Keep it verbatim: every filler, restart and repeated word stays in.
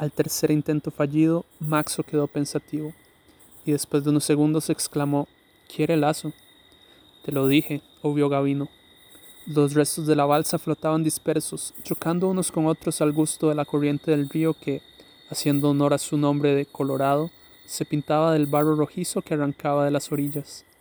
Al tercer intento fallido, Maxo quedó pensativo, y después de unos segundos exclamó: «¿Quiere lazo?» «Te lo dije», obvió Gavino. Los restos de la balsa flotaban dispersos, chocando unos con otros al gusto de la corriente del río que, haciendo honor a su nombre de Colorado, se pintaba del barro rojizo que arrancaba de las orillas.